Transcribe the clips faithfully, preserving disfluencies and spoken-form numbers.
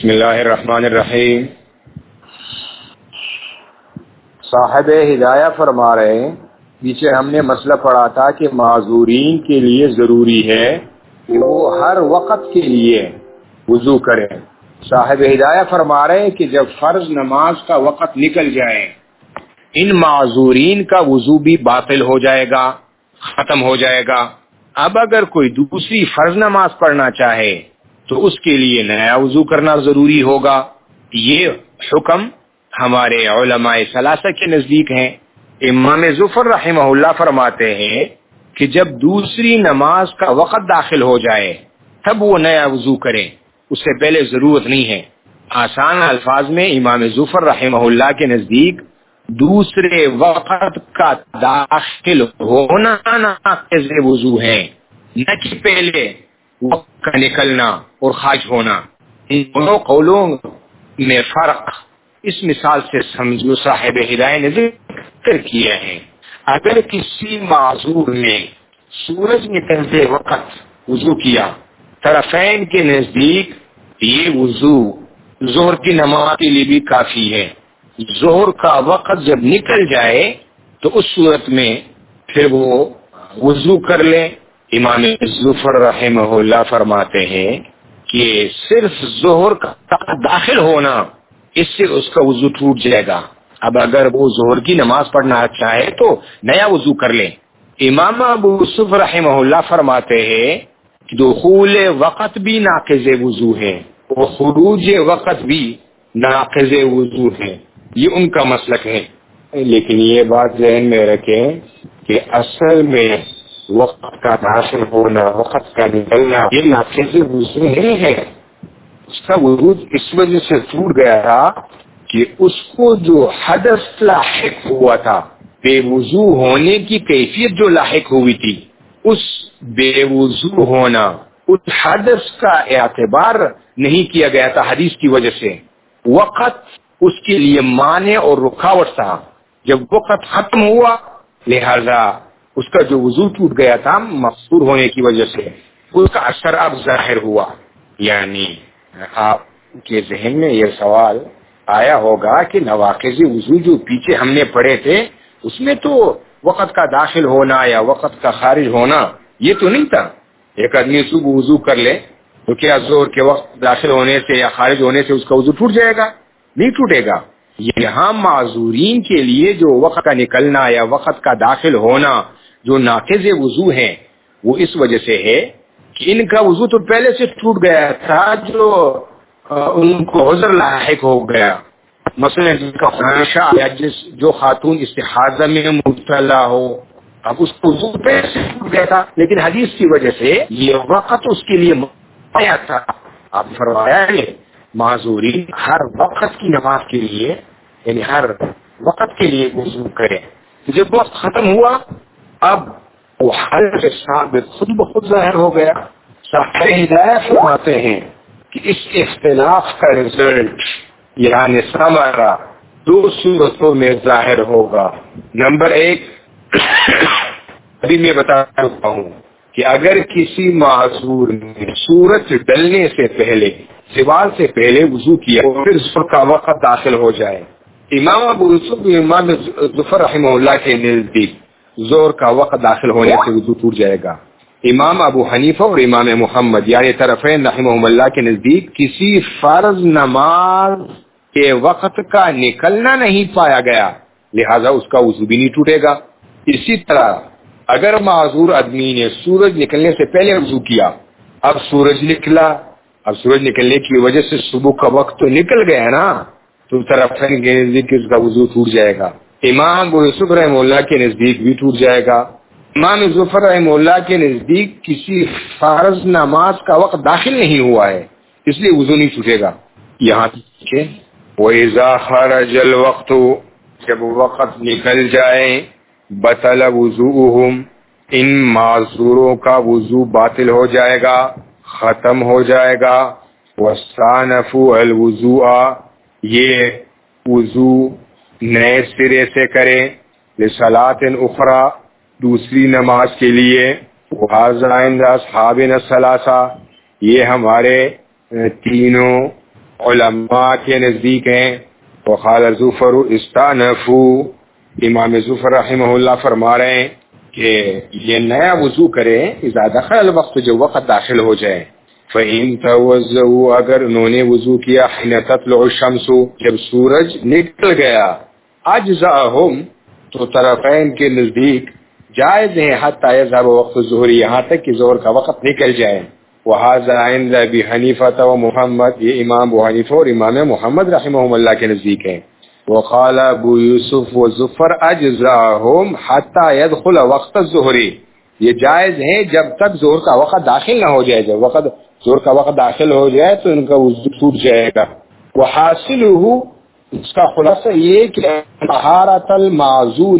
بسم اللہ الرحمن الرحیم۔ صاحب ہدایہ فرما رہے ہیں، پیچھے ہم نے مسئلہ پڑھا تھا کہ معذورین کے لیے ضروری ہے کہ وہ ہر وقت کے لیے وضو کریں۔ صاحب ہدایہ فرما رہے ہیں کہ جب فرض نماز کا وقت نکل جائے ان معذورین کا وضو بھی باطل ہو جائے گا، ختم ہو جائے گا۔ اب اگر کوئی دوسری فرض نماز پڑھنا چاہے تو اس کے لیے نیا وضو کرنا ضروری ہوگا۔ یہ حکم ہمارے علماء ثلاثہ کے نزدیک ہیں۔ امام ظفر رحمہ اللہ فرماتے ہیں کہ جب دوسری نماز کا وقت داخل ہو جائے تب وہ نیا وضو کرے، اس سے پہلے ضرورت نہیں ہے۔ آسان الفاظ میں امام ظفر رحمہ اللہ کے نزدیک دوسرے وقت کا داخل ہونا ناقض وضو ہے، نہ کہ پہلے وقت کا نکلنا اور خارج ہونا۔ ان دونوں قولوں میں فرق اس مثال سے سمجھو صاحب ہدایہ نے ذکر کیا ہے۔ اگر کسی معذور نے سورج نکلتے وقت وضو کیا، طرفین کے نزدیک یہ وضو ظہر کی نماز کے لیے بھی کافی ہے۔ ظہر کا وقت جب نکل جائے تو اس صورت میں پھر وہ وضو کر لے۔ امام ظفر رحمہ اللہ فرماتے ہیں کہ صرف ظہر کا داخل ہونا اس سے اس کا وضو ٹوٹ جائے گا۔ اب اگر وہ ظہر کی نماز پڑھنا چاہے تو نیا وضو کر لے۔ امام ابو یوسف رحمہ اللہ فرماتے ہیں کہ دخول وقت بھی ناقض وضو ہے اور خروج وقت بھی ناقض وضو ہے، یہ ان کا مسلک ہے۔ لیکن یہ بات ذہن میں رکھیں کہ اصل میں وقت کا داخل ہونا، وقت کا نکلنا یہ ناقض وضو نہیں ہے۔ اس کا وضو اس وجہ سے ٹوٹ گیا تھا کہ اس کو جو حدث لاحق ہوا تھا، بے وضو ہونے کی کیفیت جو لاحق ہوئی تھی، اس بے وضو ہونا، اس حدث کا اعتبار نہیں کیا گیا تھا حدیث کی وجہ سے۔ وقت اس کے لیے مانع اور رکاوٹ تھا۔ جب وقت ختم ہوا لہذا اس کا جو وضو ٹوٹ گیا تھا مقصور ہونے کی وجہ سے، اس کا اثر اب ظاہر ہوا۔ یعنی آپ کے ذہن میں یہ سوال آیا ہوگا کہ نواقض وضو جو پیچھے ہم نے پڑھے تھے اس میں تو وقت کا داخل ہونا یا وقت کا خارج ہونا یہ تو نہیں تھا۔ ایک آدمی صبح وضو کر لے تو کیا ظہر کے وقت داخل ہونے سے یا خارج ہونے سے اس کا وضو ٹوٹ جائے گا؟ نہیں ٹوٹے گا۔ یہاں معذورین کے لیے جو وقت کا نکلنا یا وقت کا داخل ہونا جو ناقض وضو ہے وہ اس وجہ سے ہے کہ ان کا وضو تو پہلے سے ٹوٹ گیا تھا، جو ان کو عذر لاحق ہو گیا۔ مثلا جن کا خواہشہ یا جس جو خاتون استحاضہ میں مبتلا ہو، اب اس کو وضو پہلے سے ٹوٹ گیا تھا لیکن حدیث کی وجہ سے یہ وقت اس کے لیے آیا تھا۔ آپ فرمایا ہے معذورین ہر وقت کی نماز کے لیے یعنی ہر وقت کے لیے وضو کرے۔ جب وقت ختم ہوا اب وہ حل ثابت خود بخود ظاہر ہو گیا۔ صاحب ہدایہ فرماتے ہیں کہ اس اختلاف کا رزلٹ یعنی ثمرہ دو صورتوں میں ظاہر ہوگا۔ نمبر ایک، ابھی میں بتا چکا ہوں کہ اگر کسی معذور نے سورج ڈلنے سے پہلے زوال سے پہلے وضو کیا اور پھر ظہر کا وقت داخل ہو جائے، امام ابو یوسف امام ظفر رحمہ اللہ کے نزدیک ظہر کا وقت داخل ہونے سے وضو ٹوٹ جائے گا۔ امام ابو حنیفہ اور امام محمد یعنی طرفین رحمہ اللہ کے نزدیک کسی فرض نماز کے وقت کا نکلنا نہیں پایا گیا لہذا اس کا وضو بھی نہیں ٹوٹے گا۔ اسی طرح اگر معذور آدمی نے سورج نکلنے سے پہلے وضو کیا، اب سورج نکلا، اب سورج نکلنے کی وجہ سے صبح کا وقت تو نکل گیا نا، تو طرفین کے نزدیک اس کا وضو ٹوٹ جائے گا۔ امام ابو یوسف رحمہ اللہ کے نزدیک بھی ٹوٹ جائے گا۔ امام ظفر رحمہ اللہ کے نزدیک کسی فرض نماز کا وقت داخل نہیں ہوا ہے اس لیے وضو نہیں ٹوٹے گا۔ یہاں کہ وَإِذَا خَرَجَ الْوَقْتُ جب وقت نکل جائے بطل وضوءہم ان معذوروں کا وضو باطل ہو جائے گا، ختم ہو جائے گا۔ وَاسْتَأْنَفُوا الْوُضُوءَ یہ وضو نئے سرے سے کرے، لِصَلَاةٍ اُخْرَى دوسری نماز کے لیے۔ وَهَذَا عِنْدَ أَصْحَابِنَا الثَّلَاثَةِ یہ ہمارے تینوں علماء کے نزدیک ہیں. وقال زفر استانفوا، امام زفر رحمہ اللہ فرما رہے ہیں کہ یہ نیا وضو کرے اذا دخل الوقت، جو وقت داخل ہو جائے. فَإِن تَوَضَّؤُوا، اگر انہوں نے وضو کیا حين تطلع الشمس، جب سورج نکل گیا، اجزاءہم، تو طرفین کے نزدیک جائز ہے حتی یذهب وقت الظہر، یہاں تک کہ ظہر کا وقت نکل جائے. وَهَذَا عِنْدَ أَبِي حَنِيفَةَ وَمُحَمَّدٍ، یہ امام ابو حنیفہ اور امام محمد رحمہم اللہ کے نزدیک ہے. وقال ابو یوسف وظفر اجزاءہم حتی يدخل وقت الظہر، یہ جائز ہے جب تک ظہر کا وقت داخل نہ ہو جائے. جب وقت ظہر کا وقت داخل ہو جائے تو ان کا وضو ٹوٹ جائے گا. وحاصلہ، اس کا خلاصہ یہ کہ طہارت المعذور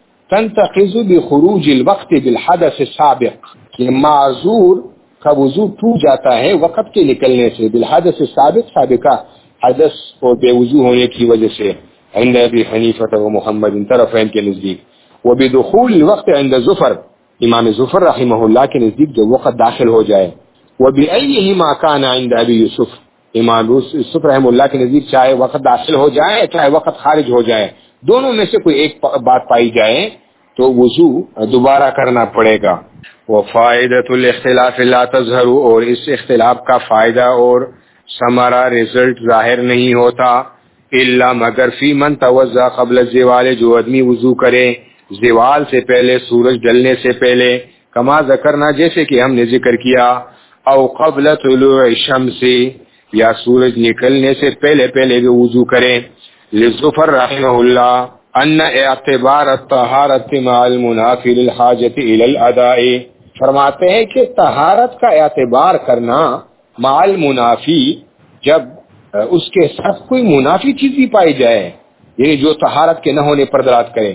تنتقض بخروج الوقت بالحدث السابق، کہ معذور کا وضو ٹوٹ جاتا ہے وقت کے نکلنے سے، بالحدث السابق، سابقہ حدث اور بے وضو ہونے کی وجہ سے. عند ابی حنیفہ و محمد، طرفین کے نزدیک. وبدخول الوقت عند ظفر، امام ظفر رحمہ اللہ کے نزدیک جو وقت داخل ہو جائے. وبأيهما كان عند ابی یوسف، امام یوسف رحمہ اللہ کے نزدیک چاہے وقت داخل ہو جائے چاہے وقت خارج ہو جائے، دونوں میں سے کوئی ایک بات پائی جائے تو وضو دوبارہ کرنا پڑے گا. وفائدۃ الاختلاف لا تظہر، اور اس اختلاف کا فائدہ اور ثمرہ رزلٹ ظاہر نہیں ہوتا الا مگر فی من توضا قبل الزوال، جو آدمی وضو کرے زوال سے پہلے، سورج ڈلنے سے پہلے. کما ذکرنا، جیسے کہ ہم نے ذکر کیا. او قبل طلوع الشمس، یا سورج نکلنے سے پہلے پہلے بھی وضو کریں. للظفر رحمہ اللہ ان اعتبار الطہارت مع المنافی للحاجت الى الاداء، فرماتے ہیں کہ طہارت کا اعتبار کرنا مع المنافی، جب اس کے ساتھ کوئی منافی چیز بھی پائی جائے، یعنی جو طہارت کے نہ ہونے پر دلالت کرے.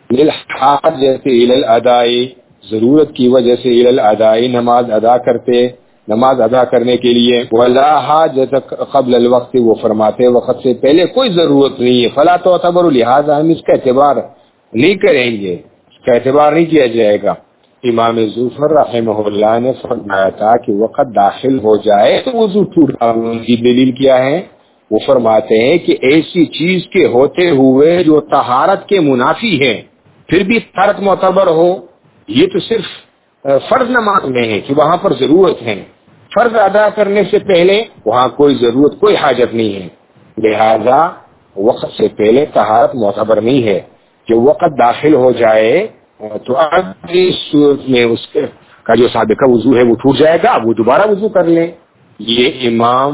للحاجت الى الاداء، ضرورت کی وجہ سے الى الاداء، نماز ادا کرتے، نماز ادا کرنے کے لیے. ولا حاجت قبل الوقت، وہ فرماتے وقت سے پہلے کوئی ضرورت نہیں ہے. فلا تعتبر، لہذا ہم اس کا اعتبار نہیں کریں گے، اس کا اعتبار نہیں کیا جائے گا. امام ظفر رحمہ اللہ نے فرمایا تھا کہ وقت داخل ہو جائے تو وضو ٹوٹ. ان کی دلیل کیا ہے؟ وہ فرماتے ہیں کہ ایسی چیز کے ہوتے ہوئے جو طہارت کے منافی ہے پھر بھی طہارت معتبر ہو، یہ تو صرف فرض نماز میں ہے کہ وہاں پر ضرورت ہے. فرض ادا کرنے سے پہلے وہاں کوئی ضرورت، کوئی حاجت نہیں ہے، لہذا وقت سے پہلے طہارت معتبر نہیں ہے. جو وقت داخل ہو جائے تو اگلی صورت میں اس کا جو سابقہ وضو ہے وہ ٹوٹ جائے گا، وہ دوبارہ وضو کر لیں. یہ امام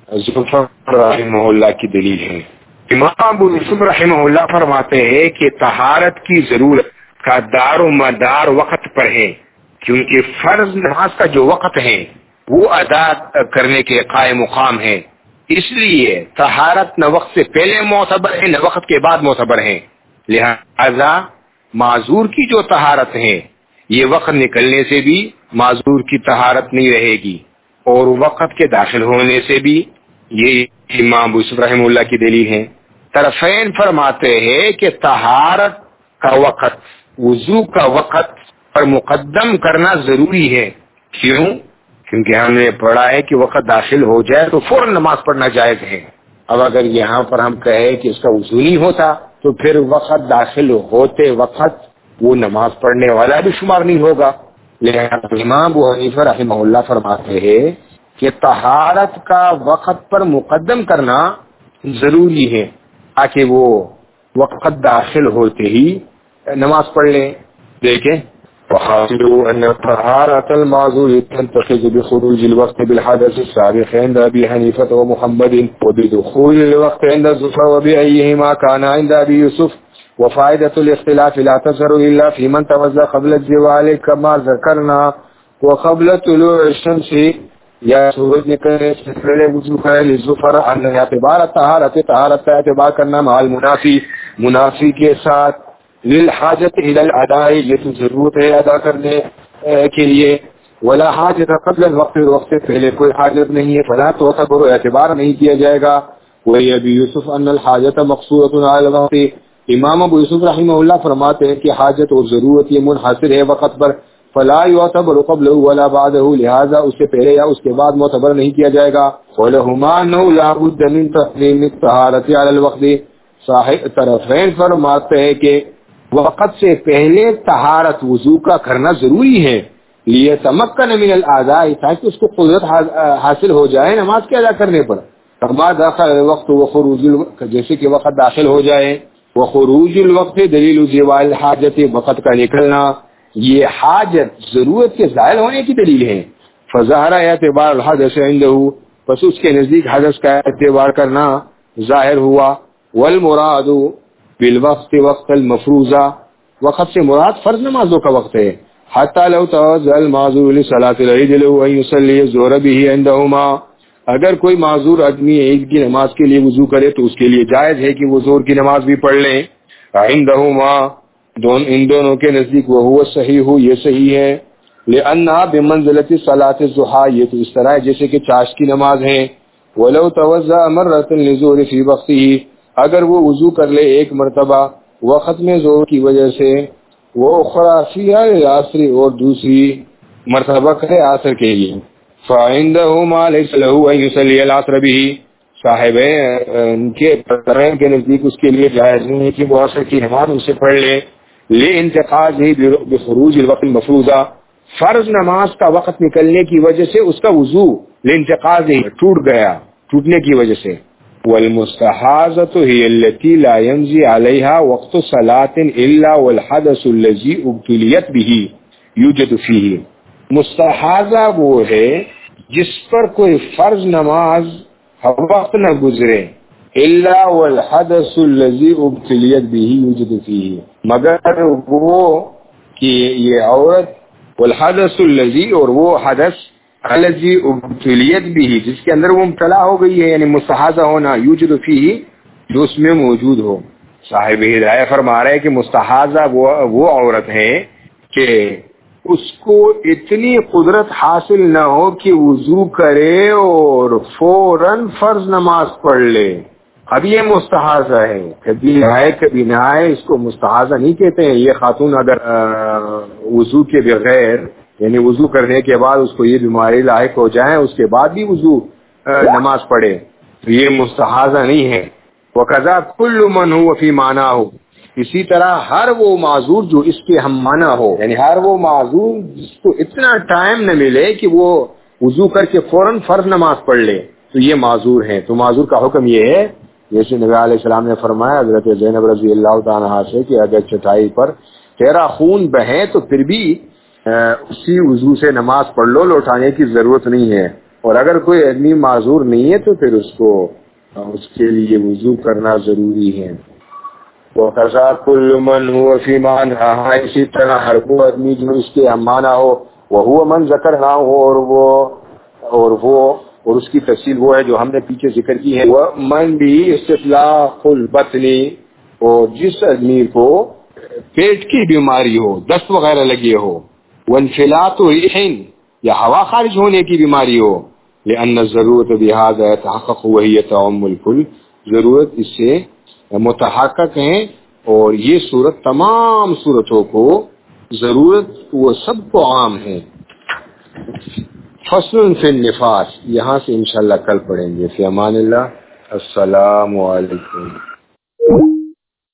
ظفر رحمہ اللہ کی دلیل ہے. امام ابو یوسف رحمہ اللہ فرماتے ہیں کہ طہارت کی ضرورت کا دار و مدار وقت پر ہے، کیونکہ فرض نماز کا جو وقت ہے وہ ادا کرنے کے قائم مقام ہے. اس لیے طہارت نہ وقت سے پہلے معتبر ہے نہ وقت کے بعد معتبر ہے. لہذا معذور کی جو طہارت ہے یہ وقت نکلنے سے بھی معذور کی طہارت نہیں رہے گی، اور وقت کے داخل ہونے سے بھی. یہ امام ابو یوسف رحمہ اللہ کی دلیل ہے. طرفین فرماتے ہیں کہ طہارت کا وقت، وضو کا وقت پر مقدم کرنا ضروری ہے. کیوں؟ کیونکہ ہم نے پڑھا ہے کہ وقت داخل ہو جائے تو فوراً نماز پڑھنا جائز ہے. اب اگر یہاں پر ہم کہیں کہ اس کا وضو نہیں ہوتا تو پھر وقت داخل ہوتے وقت وہ نماز پڑھنے والا بھی شمار نہیں ہوگا. لہذا امام ابو حنیفہ رحمہ اللہ فرماتے ہیں کہ طہارت کا وقت پر مقدم کرنا ضروری ہے تاکہ وہ وقت داخل ہوتے ہی نماز پڑھ لیں. دیکھیں، وحاصلوا ان طهارة المعذور تنتقض بخروج الوقت بالحدث السابق عند ابي حنيفة ومحمد، وبدخول الوقت عند الظفر، وبأيهما كان عند ابي يوسف. وفائدة الاختلاف لا تظهر الا في من توضا قبل الزوال كما ذكرنا. وقبل طلوع الشمس، یا سورج نکلنے سے پہلے وضو کرے. للظفر ان اعتبار طہارت، طہارت کا اعتبار کرنا مع المنافی، منافی کے ساتھ. للحاجت الى الاداء، یہ تو ضرورت ہے ادا کرنے کے لیے. ولا حاجت قبل الوقت، وقت سے پہلے کوئی حاجت نہیں ہے. فلا تعتبر، اعتبار نہیں کیا جائے گا. وہی ابی یوسف ان الحاجت مقصورۃ علی الوقت، امام ابو یوسف رحمہ اللہ فرماتے ہیں کہ حاجت اور ضرورت یہ منحصر ہے وقت پر. فلا يعتبر قبله ولا بعده، لہذا اس سے پہلے یا اس کے بعد معتبر نہیں کیا جائے گا. ولهما انه لا بد من تحريم الطهارة على الوقت، صاحب طرفین فرماتے ہیں کہ وقت سے پہلے طہارت وضو کا کرنا ضروری ہے، لیتمکن من الاعضاء، تاکہ اس کو قدرت حاصل ہو جائے نماز کے ادا کرنے پر. کما داخل الوقت وخروج الوقت، جیسے کہ وقت داخل ہو جائے. وخروج الوقت دلیل زوال الحاجت، وقت کا نکلنا یہ حاجت ضرورت کے ظاہر ہونے کی دلیل ہے. فظاہر اعتبار الحدث عنده، پس اس کے نزدیک حدث کا اعتبار کرنا ظاہر ہوا. والمراد بالوقت وقت المفروضہ، وقت سے مراد فرض نمازوں کا وقت ہے. حتی لو توضأ المعذور لصلاة العید له ان يصلي الظهر به عندهما، اگر کوئی معذور آدمی عید کی نماز کے لیے وضو کرے تو اس کے لیے جائز ہے کہ وہ ظہر کی نماز بھی پڑھ لیں. عندهما، دون ان دونوں کے نزدیک، وہ صحیح ہو، یہ صحیح ہے. لأنها بمنزلة صلاة الضحى، یہ تو اس طرح ہے جیسے کہ چاش کی نماز ہے. ولو توضأ مرة للظهر في وقته، اگر وہ وضو کر لے ایک مرتبہ وقت میں ظہر کی وجہ سے، وہ اخرى فيها للعصر، اور دوسری مرتبہ کرے عصر کے لیے. فعنده ما ليس له ان يصلي العصر به، صاحب ان کے طرف کے نزدیک اس کے لیے جائز نہیں ہے کہ وہ عصر کی نماز اسے پڑھ لے. لانتقاضه بخروج الوقت المفروضہ، فرض نماز کا وقت نکلنے کی وجہ سے اس کا وضو لانتقاضه ٹوٹ گیا، ٹوٹنے کی وجہ سے. والمستحاضة هي التي لا يمضي عليها وقت صلاة الا والحدث الذي ابتليت به يوجد فيه. مستحاضہ وہ ہے جس پر کوئی فرض نماز وقت نہ گزرے، الا والحدث الذي ابتليت به يوجد فيه، مگر وہ کہ یہ عورت، والحدث الذي، اور وہ حدث الذي ابتليت به، جس کے اندر وہ مبتلا ہو گئی ہے، یعنی مستحاضہ ہونا، يوجد فيه، جو اس میں موجود ہو. صاحب ہدایہ فرما رہے ہیں کہ مستحاضہ وہ, وہ عورت ہے کہ اس کو اتنی قدرت حاصل نہ ہو کہ وضو کرے اور فوراً فرض نماز پڑھ لے. اب یہ مستحاضہ ہے، کبھی نہائے کبھی نہائے، اس کو مستحاضہ نہیں کہتے ہیں. یہ خاتون اگر وضو کے بغیر، یعنی وضو کرنے کے بعد اس کو یہ بیماری لاحق ہو جائے، اس کے بعد بھی وضو نماز پڑھے، تو یہ مستحاضہ نہیں ہے. وَقَذَا كُلُّ مَنْ هُوَ فِي مَعْنَاهُ، اسی طرح ہر وہ معذور جو اس کے ہم معنی ہو، یعنی ہر وہ معذور جس کو اتنا ٹائم نہ ملے کہ وہ وضو کر کے فوراً فرض نماز پڑھ لے، تو یہ معذور ہیں. تو معذور کا حکم یہ ہے جیسے نبی علیہ السلام نے فرمایا حضرت زینب رضی اللہ تعالیٰ عنہا سے کہ اگر چٹائی پر تیرا خون بہے تو پھر بھی اسی وضو سے نماز پڑھ لو، لوٹانے کی ضرورت نہیں ہے. اور اگر کوئی آدمی معذور نہیں ہے تو پھر اس کو اس کے لیے وضو کرنا ضروری ہے. وَقَذَا كُلُّ مَنْ هُوَ فِي مَعْنَاهَا، اسی طرح ہر وہ آدمی جو اس کے ہم معنی ہو. وَهُوَ مَنْ ذَكَرْنَاهُ، اور وہ اور وہ اور اس کی تفصیل وہ ہے جو ہم نے پیچھے ذکر کی ہے. وَمَنْ بِهِ اسْتِطْلَاقُ الْبَطْنِ، اور جس آدمی کو پیٹ کی بیماری ہو، دست وغیرہ لگے ہو. وَانْفِلَاطُ رِيحٍ، یا ہوا خارج ہونے کی بیماری ہو. لأن الضرورت بهذا يتحقق وهي تعم الكل، ضرورت اس سے متحقق ہیں اور یہ صورت تمام صورتوں کو، ضرورت وہ سب کو عام ہے. فصل فی النفاس، یہاں سے انشاءاللہ کل پڑھیں گے. فی امان اللہ، السلام علیکم.